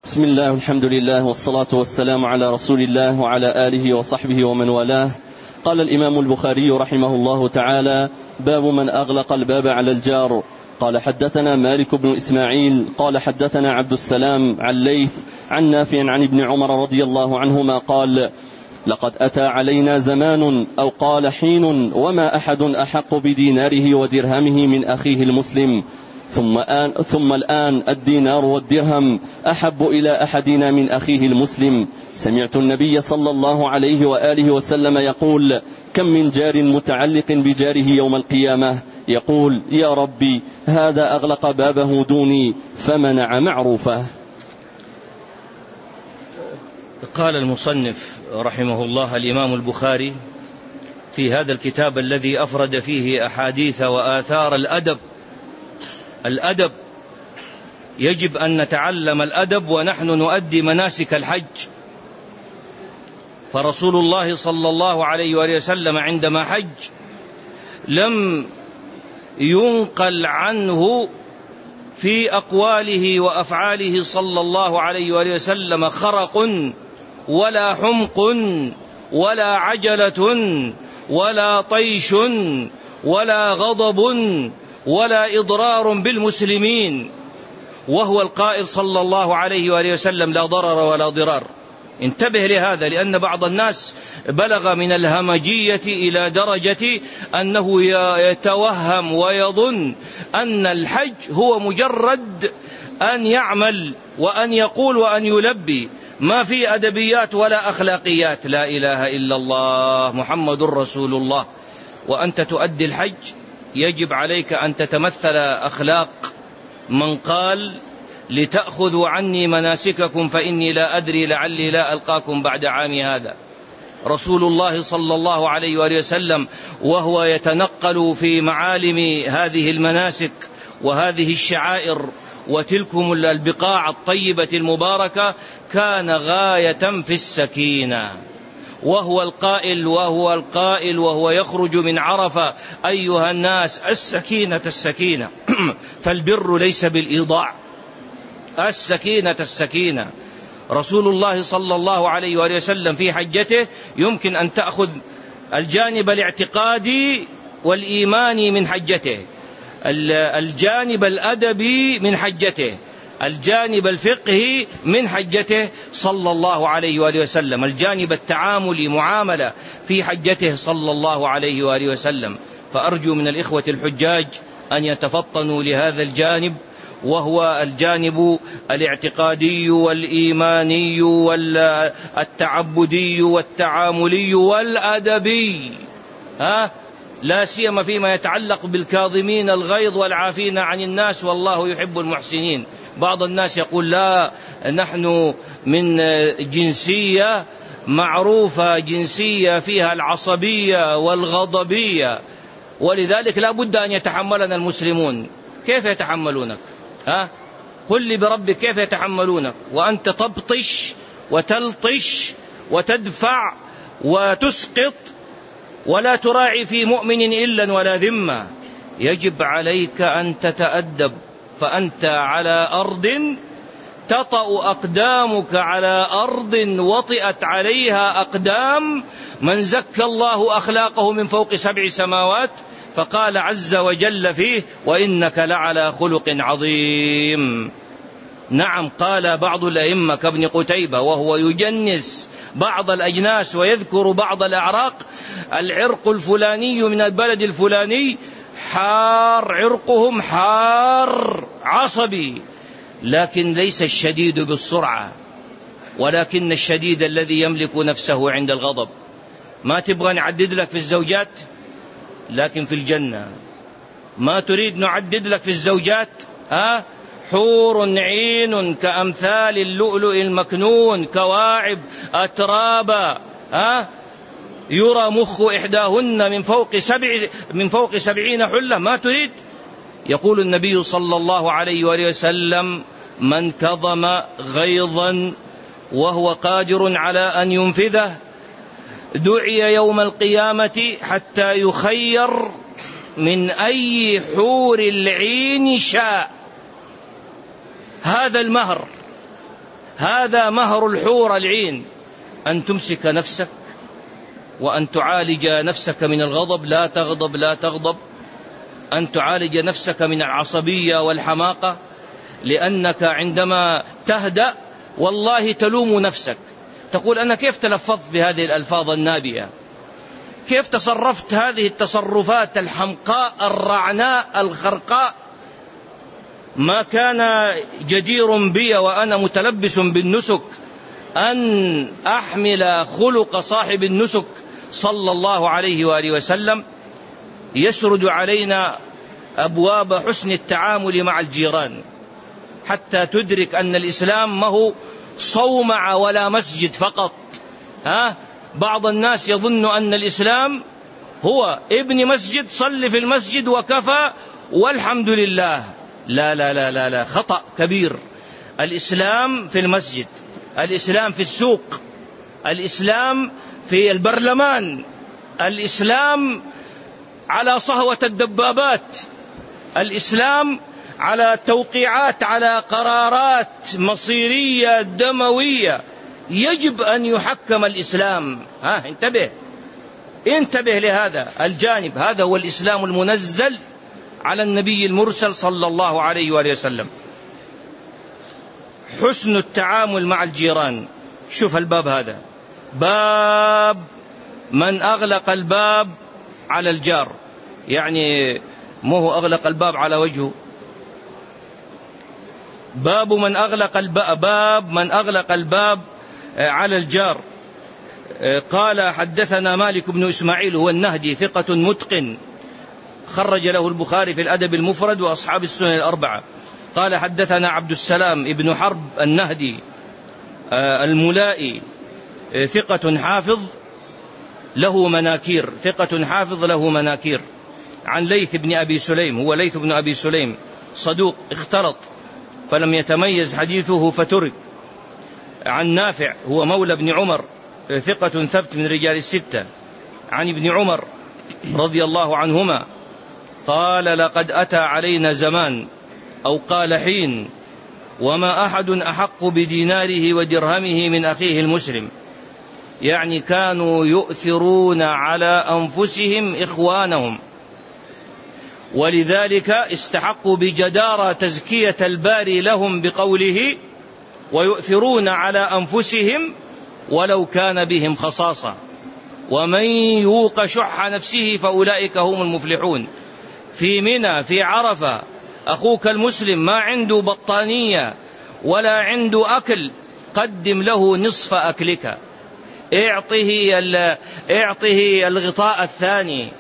بسم الله والحمد لله والصلاة والسلام على رسول الله وعلى آله وصحبه ومن والاه. قال الإمام البخاري رحمه الله تعالى: باب من أغلق الباب على الجار. قال: حدثنا مالك بن إسماعيل قال حدثنا عبد السلام عن ليث عن نافع عن ابن عمر رضي الله عنهما قال: لقد أتى علينا زمان أو قال حين وما أحد أحق بديناره ودرهمه من أخيه المسلم، ثم الآن الدينار والدرهم أحب إلى أحدنا من أخيه المسلم. سمعت النبي صلى الله عليه وآله وسلم يقول: كم من جار متعلق بجاره يوم القيامة يقول: يا ربي هذا أغلق بابه دوني فمنع معروفه. قال المصنف رحمه الله الإمام البخاري في هذا الكتاب الذي أفرد فيه أحاديث وآثار الأدب يجب أن نتعلم الأدب ونحن نؤدي مناسك الحج. فرسول الله صلى الله عليه وآله وسلم عندما حج لم ينقل عنه في أقواله وأفعاله صلى الله عليه وآله وسلم خرق ولا حمق ولا عجلة ولا طيش ولا غضب ولا إضرار بالمسلمين، وهو القائل صلى الله عليه وآله وسلم: لا ضرر ولا ضرار. انتبه لهذا، لأن بعض الناس بلغ من الهمجية إلى درجة أنه يتوهم ويظن أن الحج هو مجرد أن يعمل وأن يقول وأن يلبي، ما في أدبيات ولا أخلاقيات. لا إله إلا الله محمد رسول الله. وأنت تؤدي الحج يجب عليك أن تتمثل أخلاق من قال: لتأخذوا عني مناسككم فإني لا أدري لعلي لا ألقاكم بعد عامي هذا. رسول الله صلى الله عليه وآله وسلم وهو يتنقل في معالم هذه المناسك وهذه الشعائر وتلكم البقاع الطيبة المباركة كان غاية في السكينة، وهو القائل وهو يخرج من عرفة: أيها الناس السكينة السكينة. فالبر ليس بالإيضاع، السكينة. رسول الله صلى الله عليه وآله وسلم في حجته يمكن أن تأخذ الجانب الاعتقادي والإيماني من حجته، الجانب الأدبي من حجته، الجانب الفقهي من حجته صلى الله عليه وآله وسلم، الجانب التعاملي معاملة في حجته صلى الله عليه وآله وسلم. فأرجو من الإخوة الحجاج أن يتفطنوا لهذا الجانب، وهو الجانب الاعتقادي والإيماني والتعبدي والتعاملي والأدبي، لا سيما فيما يتعلق بالكاظمين الغيظ والعافين عن الناس والله يحب المحسنين. بعض الناس يقول: لا، نحن من جنسية معروفة، جنسية فيها العصبية والغضبية، ولذلك لا بد أن يتحملنا المسلمون. كيف يتحملونك؟ قل لي بربك كيف يتحملونك وأنت تبطش وتلطش وتدفع وتسقط ولا تراعي في مؤمن إلا ولا ذمة؟ يجب عليك أن تتأدب، فأنت على أرض تطأ أقدامك على أرض وطئت عليها أقدام من زكى الله أخلاقه من فوق 7 سماوات، فقال عز وجل فيه: وإنك لعلى خلق عظيم. نعم، قال بعض الأئمة كابن قتيبة وهو يجنس بعض الأجناس ويذكر بعض الأعراق: العرق الفلاني من البلد الفلاني حار عرقهم، حار عصبي، لكن ليس الشديد بالسرعة، ولكن الشديد الذي يملك نفسه عند الغضب. ما تبغى نعدد لك في الزوجات، لكن في الجنة ما تريد نعدد لك في الزوجات، حور عين كأمثال اللؤلؤ المكنون كواعب أترابا، يرى مخ إحداهن من فوق 70 حلة. ما تريد؟ يقول النبي صلى الله عليه وآله وسلم: من كظم غيظا وهو قادر على أن ينفذه دعي يوم القيامة حتى يخير من أي حور العين شاء. هذا المهر، هذا مهر الحور العين، أن تمسك نفسك وأن تعالج نفسك من الغضب، لا تغضب لا تغضب، أن تعالج نفسك من العصبية والحماقة، لأنك عندما تهدأ والله تلوم نفسك، تقول أنا كيف تلفظت بهذه الألفاظ النابية، كيف تصرفت هذه التصرفات الحمقاء الرعناء الخرقاء، ما كان جدير بي وأنا متلبس بالنسك أن أحمل خلق صاحب النسك صلى الله عليه وآله وسلم. يسرد علينا أبواب حسن التعامل مع الجيران حتى تدرك أن الإسلام ما هو صومعة ولا مسجد فقط. بعض الناس يظن أن الإسلام هو ابن مسجد، صل في المسجد وكفى والحمد لله. لا لا لا لا لا، خطأ كبير. الإسلام في المسجد، الإسلام في السوق، الإسلام في البرلمان، الإسلام على صهوة الدبابات، الإسلام على توقيعات على قرارات مصيرية دموية. يجب أن يحكم الإسلام. انتبه لهذا الجانب. هذا هو الإسلام المنزل على النبي المرسل صلى الله عليه وآله وسلم. حسن التعامل مع الجيران. شوف الباب هذا، باب من أغلق الباب على الجار، يعني مو هو أغلق الباب على وجهه، باب من أغلق الباب، باب من أغلق الباب على الجار. قال حدثنا مالك بن إسماعيل هو النهدي ثقة متقن، خرج له البخاري في الأدب المفرد وأصحاب السنن الأربعة. قال حدثنا عبد السلام ابن حرب النهدي الملائي ثقة حافظ له مناكير، ثقة حافظ له مناكير. عن ليث بن أبي سليم، هو ليث بن أبي سليم صدوق اختلط فلم يتميز حديثه فترك. عن نافع هو مولى بن عمر ثقة ثبت من رجال الستة. عن ابن عمر رضي الله عنهما قال لقد أتى علينا زمان أو قال حين وما أحد أحق بديناره ودرهمه من أخيه المسلم، يعني كانوا يؤثرون على أنفسهم إخوانهم، ولذلك استحقوا بجدارة تزكية الباري لهم بقوله ويؤثرون على أنفسهم ولو كان بهم خصاصة ومن يوق شح نفسه فأولئك هم المفلحون. في منى في عرفة أخوك المسلم ما عنده بطانية ولا عنده أكل، قدم له نصف أكلك، اعطه الغطاء الثاني،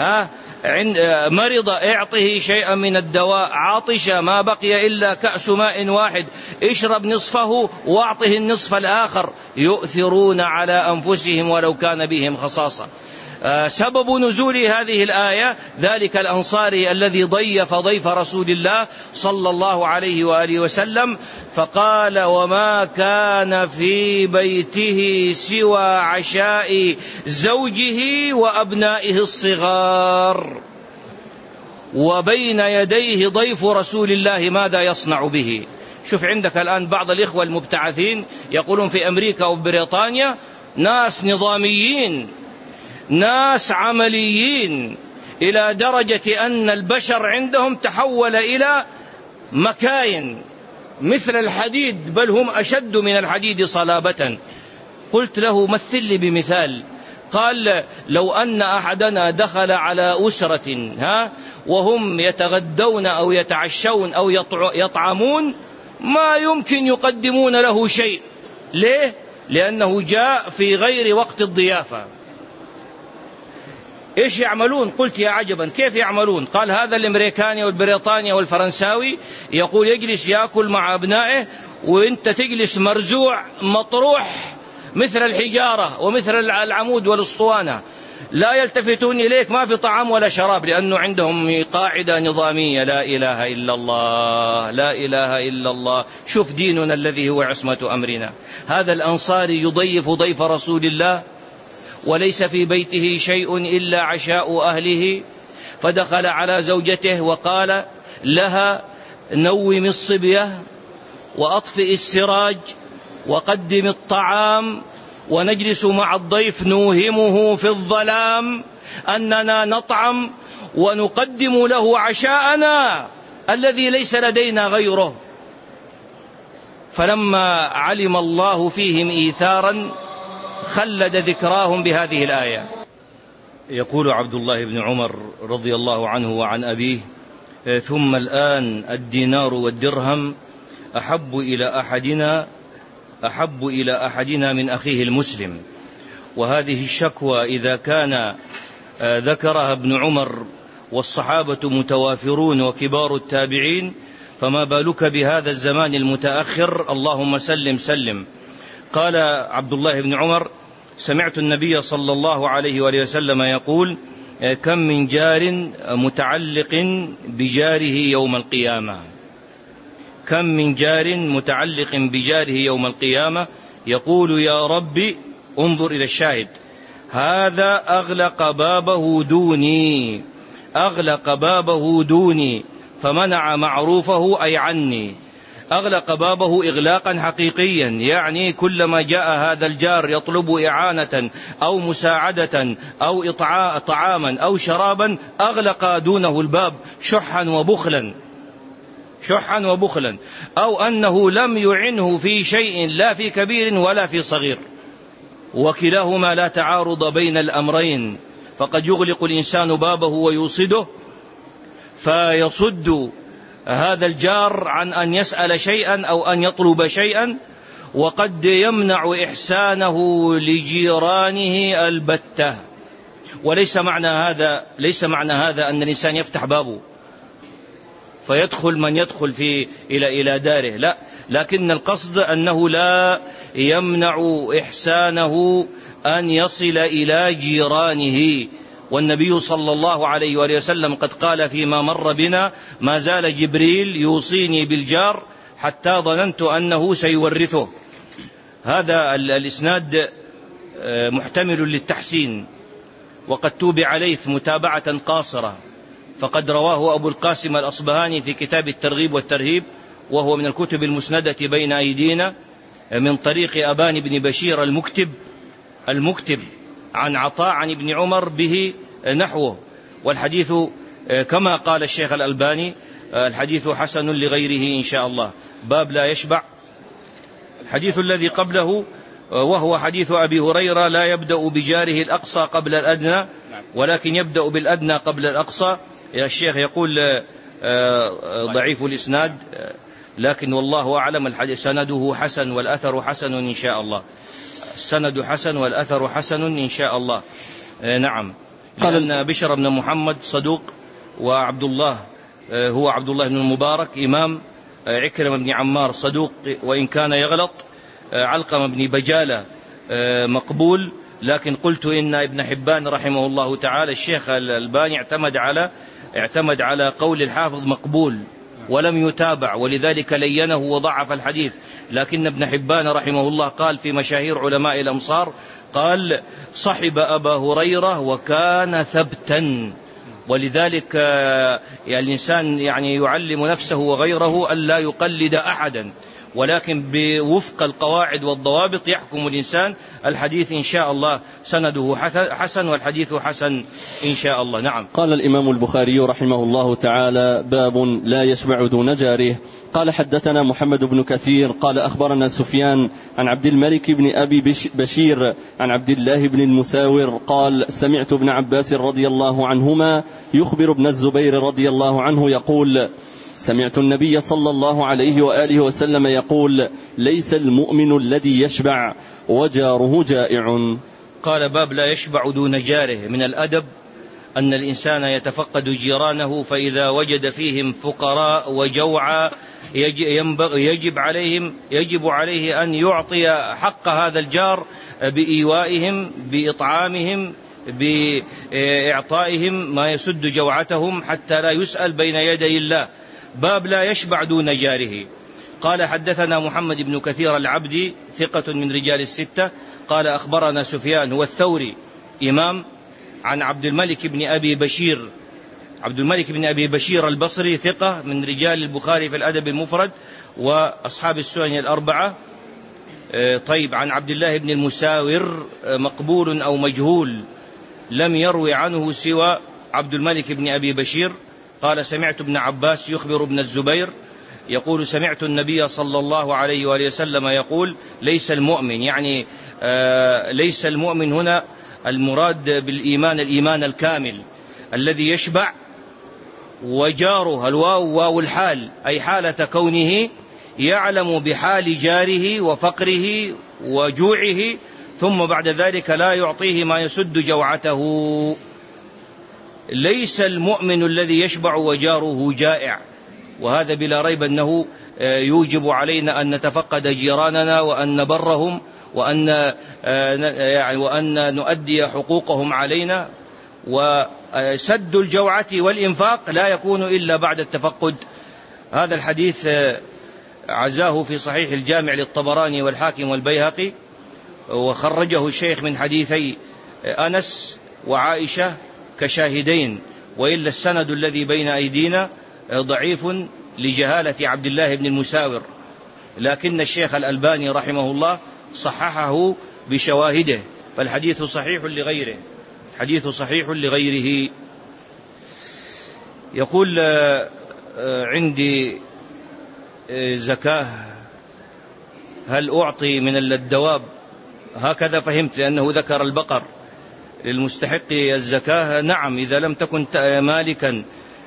مرض اعطه شيئا من الدواء، عطش ما بقي إلا كأس ماء واحد اشرب نصفه واعطه النصف الآخر. يؤثرون على أنفسهم ولو كان بهم خصاصة. سبب نزول هذه الآية ذلك الأنصاري الذي ضيف ضيف رسول الله صلى الله عليه وآله وسلم، فقال وما كان في بيته سوى عشاء زوجه وأبنائه الصغار وبين يديه ضيف رسول الله ماذا يصنع به. شوف عندك الآن بعض الإخوة المبتعثين يقولون في أمريكا أو بريطانيا ناس نظاميين، ناس عمليين، إلى درجة أن البشر عندهم تحول إلى مكاين مثل الحديد، بل هم أشد من الحديد صلابة. قلت له مثل لي بمثال. قال لو أن أحدنا دخل على أسرة وهم يتغدون أو يتعشون أو يطعمون ما يمكن يقدمون له شيء. ليه؟ لأنه جاء في غير وقت الضيافة. إيش يعملون؟ قلت يا عجبا كيف يعملون؟ قال هذا الأمريكاني والبريطاني والفرنساوي يقول يجلس يأكل مع أبنائه وإنت تجلس مرزوع مطروح مثل الحجارة ومثل العمود والأسطوانة، لا يلتفتون إليك، ما في طعام ولا شراب، لأنه عندهم قاعدة نظامية. لا إله إلا الله، لا إله إلا الله. شوف ديننا الذي هو عصمة أمرنا. هذا الأنصاري يضيف ضيف رسول الله وليس في بيته شيء إلا عشاء أهله، فدخل على زوجته وقال لها نومي الصبية وأطفئ السراج وقدم الطعام، ونجلس مع الضيف نوهمه في الظلام أننا نطعم ونقدم له عشاءنا الذي ليس لدينا غيره. فلما علم الله فيهم إيثارا خلد ذكراهم بهذه الآية. يقول عبد الله بن عمر رضي الله عنه وعن أبيه: ثم الآن الدينار والدرهم أحب إلى أحدنا من أخيه المسلم. وهذه الشكوى إذا كان ذكرها ابن عمر والصحابة متوافرون وكبار التابعين، فما بالك بهذا الزمان المتأخر؟ اللهم سلم سلم. قال عبد الله بن عمر: سمعت النبي صلى الله عليه وآله وسلم يقول: كم من جار متعلق بجاره يوم القيامة. كم من جار متعلق بجاره يوم القيامة يقول: يا ربي، انظر إلى الشاهد، هذا أغلق بابه دوني فمنع معروفه أي عني. أغلق بابه إغلاقا حقيقيا، يعني كلما جاء هذا الجار يطلب إعانة أو مساعدة أو طعاما أو شرابا أغلق دونه الباب شحا وبخلا، أو أنه لم يعنه في شيء لا في كبير ولا في صغير، وكلاهما لا تعارض بين الأمرين. فقد يغلق الإنسان بابه ويوصده فيصد هذا الجار عن أن يسأل شيئا أو أن يطلب شيئا، وقد يمنع إحسانه لجيرانه البتة. وليس معنى هذا أن الإنسان يفتح بابه فيدخل من يدخل إلى داره، لا، لكن القصد أنه لا يمنع إحسانه أن يصل إلى جيرانه. والنبي صلى الله عليه وآله وسلم قد قال فيما مر بنا: ما زال جبريل يوصيني بالجار حتى ظننت أنه سيورثه. هذا الإسناد محتمل للتحسين، وقد توبع ليث متابعة قاصرة، فقد رواه أبو القاسم الأصبهاني في كتاب الترغيب والترهيب، وهو من الكتب المسندة بين أيدينا، من طريق أبان بن بشير المكتب عن عطاء عن ابن عمر به نحوه. والحديث كما قال الشيخ الألباني الحديث حسن لغيره إن شاء الله. باب لا يشبع. الحديث الذي قبله وهو حديث أبي هريرة: لا يبدأ بجاره الأقصى قبل الأدنى، ولكن يبدأ بالأدنى قبل الأقصى. الشيخ يقول ضعيف الإسناد، لكن والله أعلم الحديث سنده حسن والأثر حسن إن شاء الله. السند حسن والأثر حسن إن شاء الله. نعم. لأن بشر بن محمد صدوق، وعبد الله هو عبد الله بن المبارك إمام، عكرمة بن عمار صدوق وإن كان يغلط، علقمة بن بجالة مقبول. لكن قلت إن ابن حبان رحمه الله تعالى الشيخ الألباني اعتمد على قول الحافظ مقبول ولم يتابع، ولذلك لينه وضعف الحديث. لكن ابن حبان رحمه الله قال في مشاهير علماء الأمصار، قال: صحب أبا هريرة وكان ثبتا. ولذلك الإنسان يعلم نفسه وغيره ألا يقلد أحدا، ولكن بوفق القواعد والضوابط يحكم الإنسان. الحديث إن شاء الله سنده حسن والحديث حسن إن شاء الله. نعم. قال الإمام البخاري رحمه الله تعالى: باب لا يشبع دون جاره. قال: حدثنا محمد بن كثير قال: أخبرنا سفيان عن عبد الملك بن أبي بشير عن عبد الله بن المساور قال: سمعت ابن عباس رضي الله عنهما يخبر ابن الزبير رضي الله عنه يقول: سمعت النبي صلى الله عليه وآله وسلم يقول: ليس المؤمن الذي يشبع وجاره جائع. قال: باب لا يشبع دون جاره. من الأدب أن الإنسان يتفقد جيرانه، فإذا وجد فيهم فقراء وجوعى يجب عليه أن يعطي حق هذا الجار بإيوائهم، بإطعامهم، بإعطائهم ما يسد جوعتهم حتى لا يسأل بين يدي الله. باب لا يشبع دون جاره. قال: حدثنا محمد بن كثير العبدي ثقة من رجال الستة. قال: أخبرنا سفيان هو الثوري إمام، عن عبد الملك بن أبي بشير البصري ثقة من رجال البخاري في الأدب المفرد وأصحاب السنن الأربعة. طيب، عن عبد الله بن المساور مقبول أو مجهول، لم يروي عنه سوى عبد الملك بن أبي بشير قال سمعت ابن عباس يخبر ابن الزبير يقول سمعت النبي صلى الله عليه وآله وسلم يقول ليس المؤمن، يعني ليس المؤمن هنا المراد بالإيمان الإيمان الكامل الذي يشبع، وجاره الواو واو الحال، أي حالة كونه يعلم بحال جاره وفقره وجوعه، ثم بعد ذلك لا يعطيه ما يسد جوعته. ليس المؤمن الذي يشبع وجاره جائع، وهذا بلا ريب أنه يوجب علينا أن نتفقد جيراننا وأن نبرهم وأن نؤدي حقوقهم علينا. وسد الجوعة والإنفاق لا يكون إلا بعد التفقد. هذا الحديث عزاه في صحيح الجامع للطبراني والحاكم والبيهقي، وخرجه الشيخ من حديثي أنس وعائشة كشاهدين، وإلا السند الذي بين أيدينا ضعيف لجهالة عبد الله بن المساور، لكن الشيخ الألباني رحمه الله صححه بشواهده، فالحديث صحيح لغيره، حديث صحيح لغيره. يقول عندي زكاة، هل أعطي من الدواب؟ هكذا فهمت، لأنه ذكر البقر للمستحق الزكاة. نعم، إذا لم تكن مالكا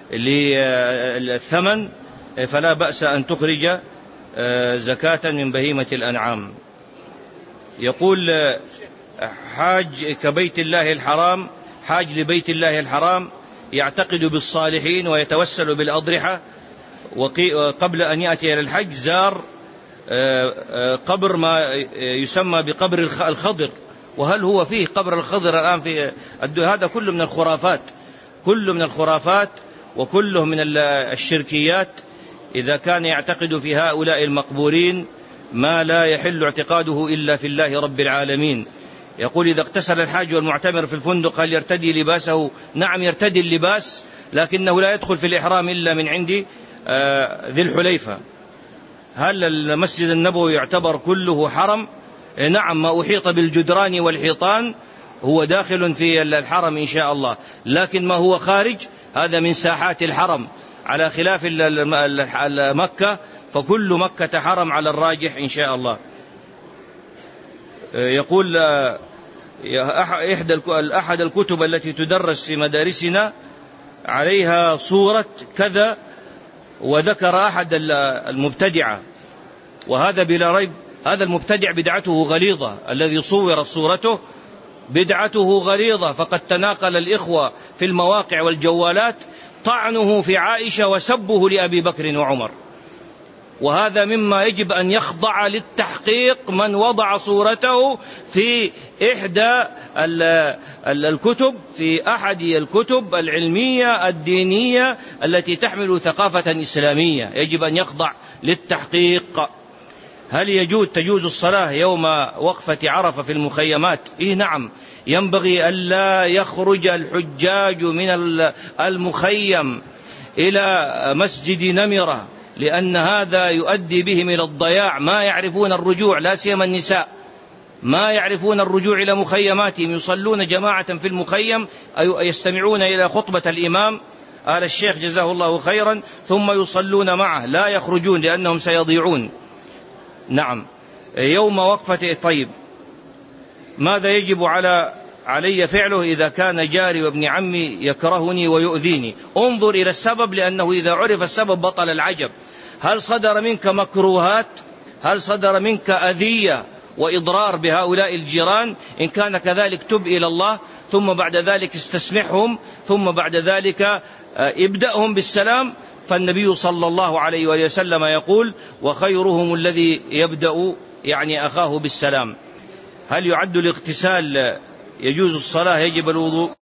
للثمن فلا بأس أن تخرج زكاة من بهيمة الأنعام. يقول حاج كبيت الله الحرام، حاج لبيت الله الحرام يعتقد بالصالحين ويتوسل بالأضرحة، وقبل أن يأتي إلى الحج زار قبر ما يسمى بقبر الخضر، وهل هو فيه قبر الخضر الآن في هذا كله من الخرافات، كله من الخرافات وكله من الشركيات، إذا كان يعتقد في هؤلاء المقبورين ما لا يحل اعتقاده إلا في الله رب العالمين. يقول إذا اغتسل الحاج والمعتمر في الفندق هل يرتدي لباسه؟ نعم يرتدي اللباس، لكنه لا يدخل في الإحرام إلا من عند ذي الحليفة. هل المسجد النبوي يعتبر كله حرم؟ نعم، ما أحيط بالجدران والحيطان هو داخل في الحرم إن شاء الله، لكن ما هو خارج هذا من ساحات الحرم، على خلاف مكة، فكل مكة حرم على الراجح إن شاء الله. يقول أحد الكتب التي تدرس في مدارسنا عليها صورة كذا، وذكر أحد المبتدعة، وهذا بلا ريب هذا المبتدع بدعته غليظة، الذي صورت صورته بدعته غليظة، فقد تناقل الإخوة في المواقع والجوالات طعنه في عائشة وسبه لأبي بكر وعمر، وهذا مما يجب أن يخضع للتحقيق من وضع صورته في إحدى الكتب، في أحد الكتب العلمية الدينية التي تحمل ثقافة إسلامية، يجب أن يخضع للتحقيق. هل تجوز الصلاة يوم وقفة عرفة في المخيمات؟ نعم، ينبغي ألا يخرج الحجاج من المخيم إلى مسجد نمرة، لأن هذا يؤدي بهم إلى الضياع، ما يعرفون الرجوع، لا سيما النساء ما يعرفون الرجوع إلى مخيماتهم، يصلون جماعة في المخيم أي يستمعون إلى خطبة الإمام آل الشيخ جزاه الله خيرا، ثم يصلون معه، لا يخرجون لأنهم سيضيعون. نعم، يوم وقفة. طيب، ماذا يجب علي فعله إذا كان جاري وابن عمي يكرهني ويؤذيني؟ انظر إلى السبب، لأنه إذا عرف السبب بطل العجب. هل صدر منك مكروهات؟ هل صدر منك أذية وإضرار بهؤلاء الجيران؟ إن كان كذلك تب إلى الله، ثم بعد ذلك استسمحهم، ثم بعد ذلك ابدأهم بالسلام، فالنبي صلى الله عليه وآله وسلم يقول وخيرهم الذي يبدأ يعني أخاه بالسلام. هل يعد الاغتسال يجوز الصلاة يجب الوضوء؟